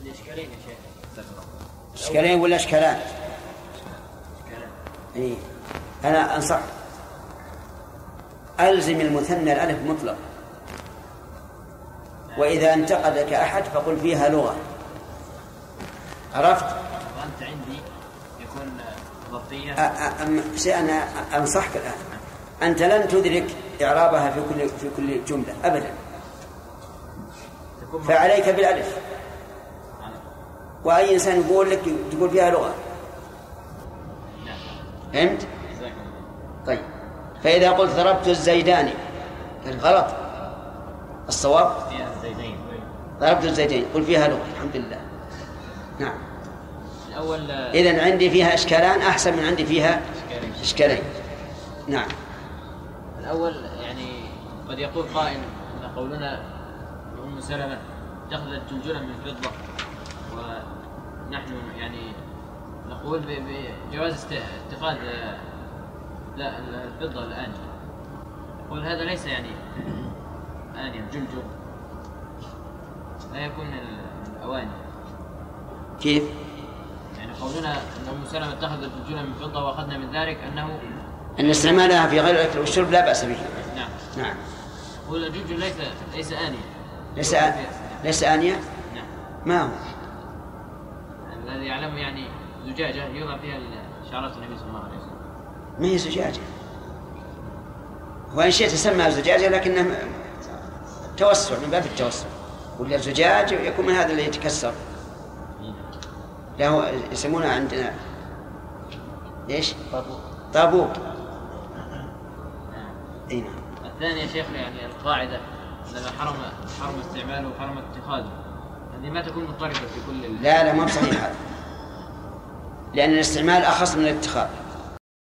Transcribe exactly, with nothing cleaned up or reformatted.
الإشكالين يا شيخ. إشكالين ولا إشكالان؟ إيه. أنا أنصح ألزم المثنى الألف مطلق، وإذا انتقدك أحد فقل فيها لغة. عرفت؟ وأنت عندي يكون ظرفية. شيء أنا أنصحك الآن، أنت لن تدرك إعرابها في كل في كل جملة أبدا، فعليك بالألف. وأي إنسان يقول لك تقول فيها لغة. فهمت؟ طيب، فإذا قلت ضربت الزيداني غلط، الصواب ضربت الزيدين، قل فيها لغة. الحمد لله. نعم. الأول إذن عندي فيها إشكالان أحسن من عندي فيها إشكالين. نعم. الأول يعني قد يقول قائل أن قولنا أم سلمة اتخذت جلجلا من فضة، ونحن يعني نقول بجواز اتخاذ لا الفضة الآنية. نقول هذا ليس يعني آنية جلجل، لا يكون الأواني. كيف؟ يعني قولنا أن أم سلمة اتخذت جلجلا من فضة وأخذنا من ذلك أنه أن استعمالها في غير الأكل والشرب لا بأس به. نعم. نعم. قول الجلجل ليس ليس آنية. ليس آ... ليس آنية؟ نعم. ما هو؟ الذي يعلم يعني زجاجة يوضع فيها شعرات النبي صلى الله عليه وسلم. ما هي زجاجة، وإن شئت تسمى زجاجة لكنها توسع من باب التوسع، ولا الزجاج يكون من هذا اللي يتكسر، له يسمونه عندنا ايش؟ طابوق. طابوق. اي نعم. الثاني يا شيخ يعني القاعدة لما حرم حرم استعماله وحرم اتخاذه، هذه ما تكون مضطربة في كل. لا لا ما بصحيح هذا، لأن الاستعمال أخص من الاتخاذ.